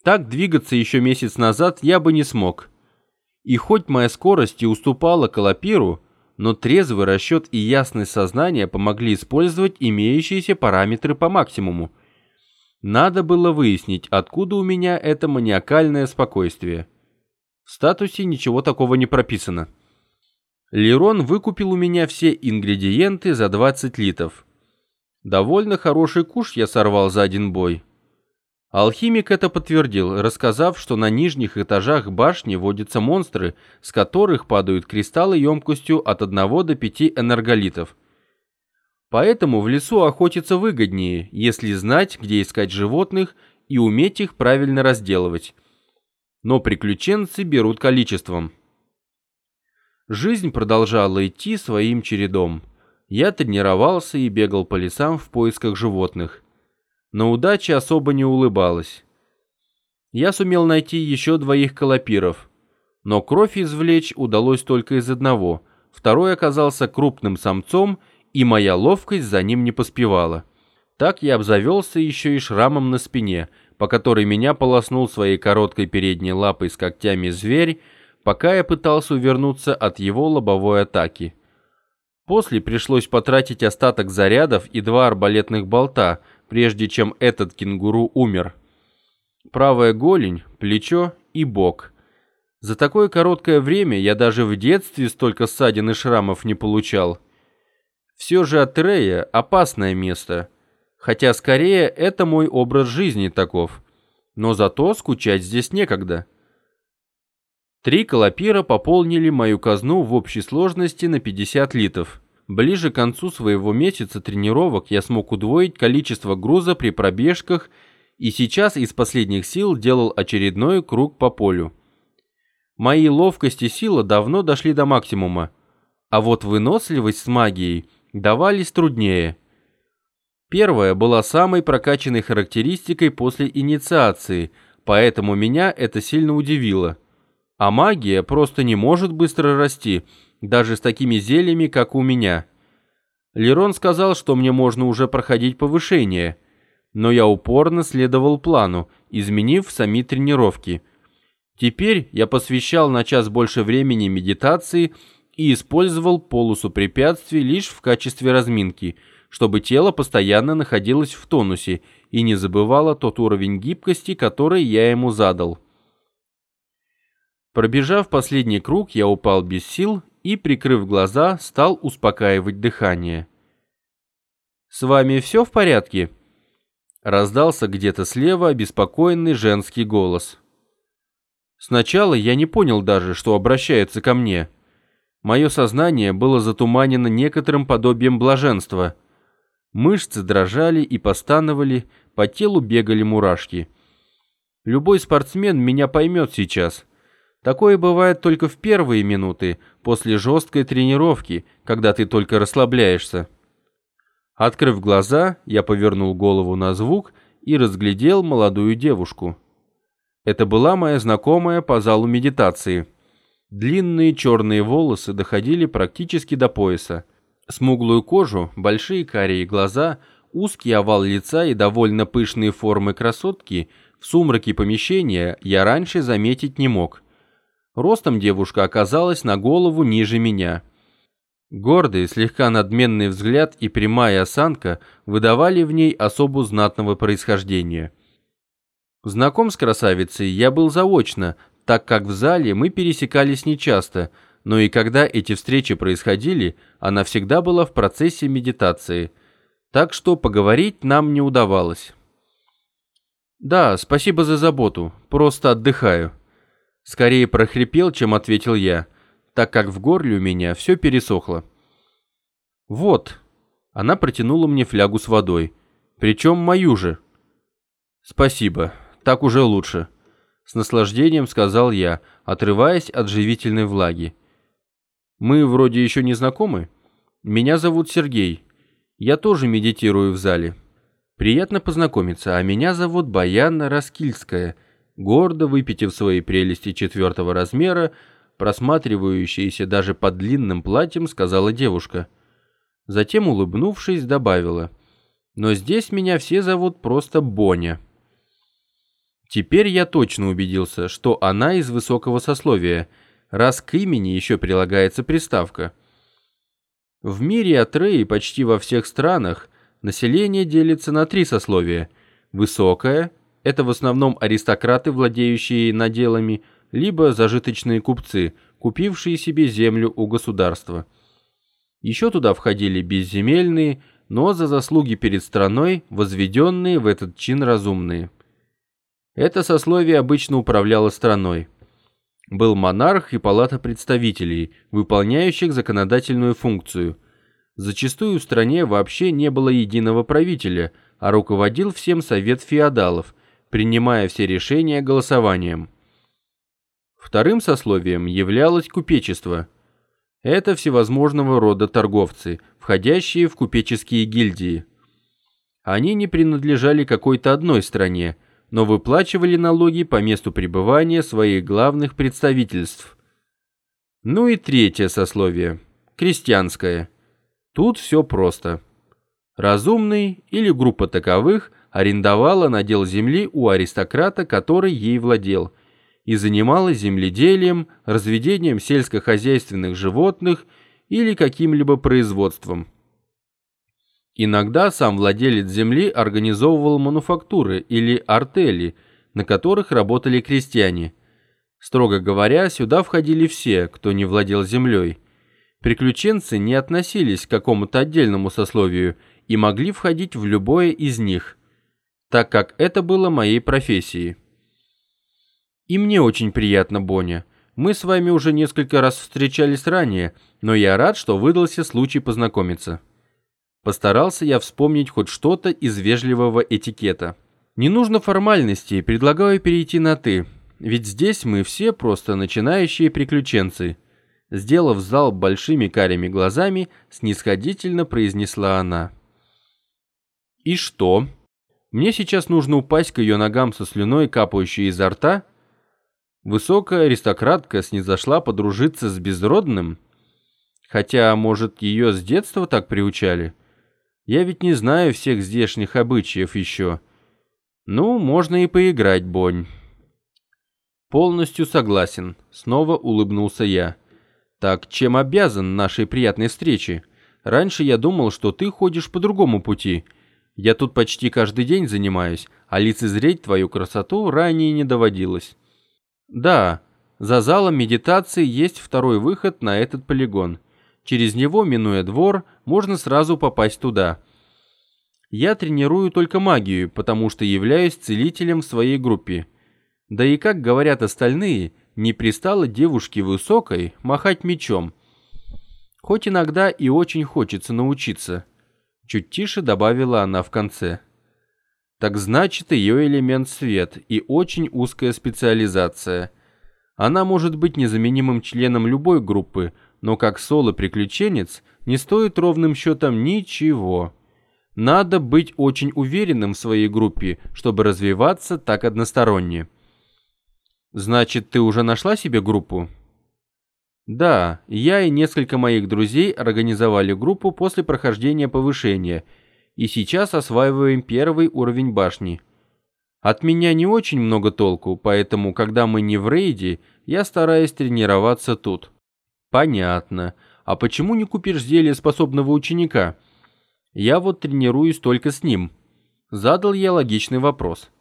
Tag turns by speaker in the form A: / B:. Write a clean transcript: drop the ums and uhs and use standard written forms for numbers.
A: Так двигаться еще месяц назад я бы не смог. И хоть моя скорость и уступала Колопиру, но трезвый расчет и ясность сознания помогли использовать имеющиеся параметры по максимуму. Надо было выяснить, откуда у меня это маниакальное спокойствие. В статусе ничего такого не прописано. Лерон выкупил у меня все ингредиенты за 20 литов. Довольно хороший куш я сорвал за один бой. Алхимик это подтвердил, рассказав, что на нижних этажах башни водятся монстры, с которых падают кристаллы емкостью от 1 до 5 энерголитов. Поэтому в лесу охотиться выгоднее, если знать, где искать животных и уметь их правильно разделывать. Но приключенцы берут количеством. Жизнь продолжала идти своим чередом. Я тренировался и бегал по лесам в поисках животных. Но удача особо не улыбалась. Я сумел найти еще 2 колопиров, но кровь извлечь удалось только из одного, второй оказался крупным самцом, и моя ловкость за ним не поспевала. Так я обзавелся еще и шрамом на спине, по которой меня полоснул своей короткой передней лапой с когтями зверь, пока я пытался увернуться от его лобовой атаки. После пришлось потратить остаток зарядов и 2 арбалетных болта, прежде чем этот кенгуру умер. Правая голень, плечо и бок. За такое короткое время я даже в детстве столько ссадин и шрамов не получал. Все же Атрея – опасное место, хотя скорее это мой образ жизни таков, но зато скучать здесь некогда. 3 колопира пополнили мою казну в общей сложности на 50 литов. Ближе к концу своего месяца тренировок я смог удвоить количество груза при пробежках и сейчас из последних сил делал очередной круг по полю. Мои ловкость и сила давно дошли до максимума, а вот выносливость с магией давались труднее. Первая была самой прокачанной характеристикой после инициации, поэтому меня это сильно удивило. А магия просто не может быстро расти, даже с такими зельями, как у меня. Лерон сказал, что мне можно уже проходить повышение, но я упорно следовал плану, изменив сами тренировки. Теперь я посвящал на час больше времени медитации и использовал полосу препятствий лишь в качестве разминки, чтобы тело постоянно находилось в тонусе и не забывало тот уровень гибкости, который я ему задал. Пробежав последний круг, я упал без сил и, прикрыв глаза, стал успокаивать дыхание. «С вами все в порядке?» Раздался где-то слева обеспокоенный женский голос. Сначала я не понял даже, что обращаются ко мне. Мое сознание было затуманено некоторым подобием блаженства. Мышцы дрожали и постановали, по телу бегали мурашки. Любой спортсмен меня поймет сейчас. Такое бывает только в первые минуты, после жесткой тренировки, когда ты только расслабляешься. Открыв глаза, я повернул голову на звук и разглядел молодую девушку. Это была моя знакомая по залу медитации. Длинные черные волосы доходили практически до пояса. Смуглую кожу, большие карие глаза, узкий овал лица и довольно пышные формы красотки в сумраке помещения я раньше заметить не мог. Ростом девушка оказалась на голову ниже меня. Гордый, слегка надменный взгляд и прямая осанка выдавали в ней особу знатного происхождения. Знаком с красавицей я был заочно, так как в зале мы пересекались нечасто, но и когда эти встречи происходили, она всегда была в процессе медитации, так что поговорить нам не удавалось. «Да, спасибо за заботу, просто отдыхаю». Скорее прохрипел, чем ответил я, так как в горле у меня все пересохло. «Вот». Она протянула мне флягу с водой, причем мою же. «Спасибо, так уже лучше», — с наслаждением сказал я, отрываясь от живительной влаги. «Мы вроде еще не знакомы? Меня зовут Сергей. Я тоже медитирую в зале. Приятно познакомиться, а меня зовут Баяна Раскильская», гордо выпитив свои прелести 4-го размера, просматривающиеся даже под длинным платьем, сказала девушка. Затем, улыбнувшись, добавила: «Но здесь меня все зовут просто Боня». Теперь я точно убедился, что она из высокого сословия, раз к имени еще прилагается приставка. В мире Атреи почти во всех странах население делится на 3 сословия. Высокое – это в основном аристократы, владеющие наделами, либо зажиточные купцы, купившие себе землю у государства. Еще туда входили безземельные, но за заслуги перед страной возведенные в этот чин разумные. Это сословие обычно управляло страной. Был монарх и палата представителей, выполняющих законодательную функцию. Зачастую в стране вообще не было единого правителя, а руководил всем совет феодалов, принимая все решения голосованием. Вторым сословием являлось купечество. Это всевозможного рода торговцы, входящие в купеческие гильдии. Они не принадлежали какой-то одной стране, но выплачивали налоги по месту пребывания своих главных представительств. Ну и третье сословие – крестьянское. Тут все просто. Разумный или группа таковых арендовала надел земли у аристократа, который ей владел, и занималась земледелием, разведением сельскохозяйственных животных или каким-либо производством. Иногда сам владелец земли организовывал мануфактуры или артели, на которых работали крестьяне. Строго говоря, сюда входили все, кто не владел землей. Приключенцы не относились к какому-то отдельному сословию и могли входить в любое из них, так как это было моей профессией. И мне очень приятно, Боня. Мы с вами уже несколько раз встречались ранее, но я рад, что выдался случай познакомиться. Постарался я вспомнить хоть что-то из вежливого этикета. Не нужно формальностей, предлагаю перейти на «ты», ведь здесь мы все просто начинающие приключенцы. Сделав зал большими карими глазами, снисходительно произнесла она. И что? Мне сейчас нужно упасть к ее ногам со слюной, капающей изо рта? Высокая аристократка снизошла подружиться с безродным? Хотя, может, ее с детства так приучали? Я ведь не знаю всех здешних обычаев еще. Ну, можно и поиграть, Бонь. Полностью согласен, снова улыбнулся я. Так чем обязан нашей приятной встрече? Раньше я думал, что ты ходишь по другому пути. Я тут почти каждый день занимаюсь, а лицезреть твою красоту ранее не доводилось. Да, за залом медитации есть второй выход на этот полигон. Через него, минуя двор, можно сразу попасть туда. Я тренирую только магию, потому что являюсь целителем в своей группе. Да и, как говорят остальные, не пристало девушке высокой махать мечом. Хоть иногда и очень хочется научиться. Чуть тише добавила она в конце. Так значит, ее элемент свет и очень узкая специализация. Она может быть незаменимым членом любой группы, но как соло-приключенец не стоит ровным счетом ничего. Надо быть очень уверенным в своей группе, чтобы развиваться так односторонне. Значит, ты уже нашла себе группу? Да, я и несколько моих друзей организовали группу после прохождения повышения, и сейчас осваиваем первый уровень башни. От меня не очень много толку, поэтому, когда мы не в рейде, я стараюсь тренироваться тут. Понятно. А почему не купишь зелье способного ученика? Я вот тренируюсь только с ним. Задал я логичный вопрос.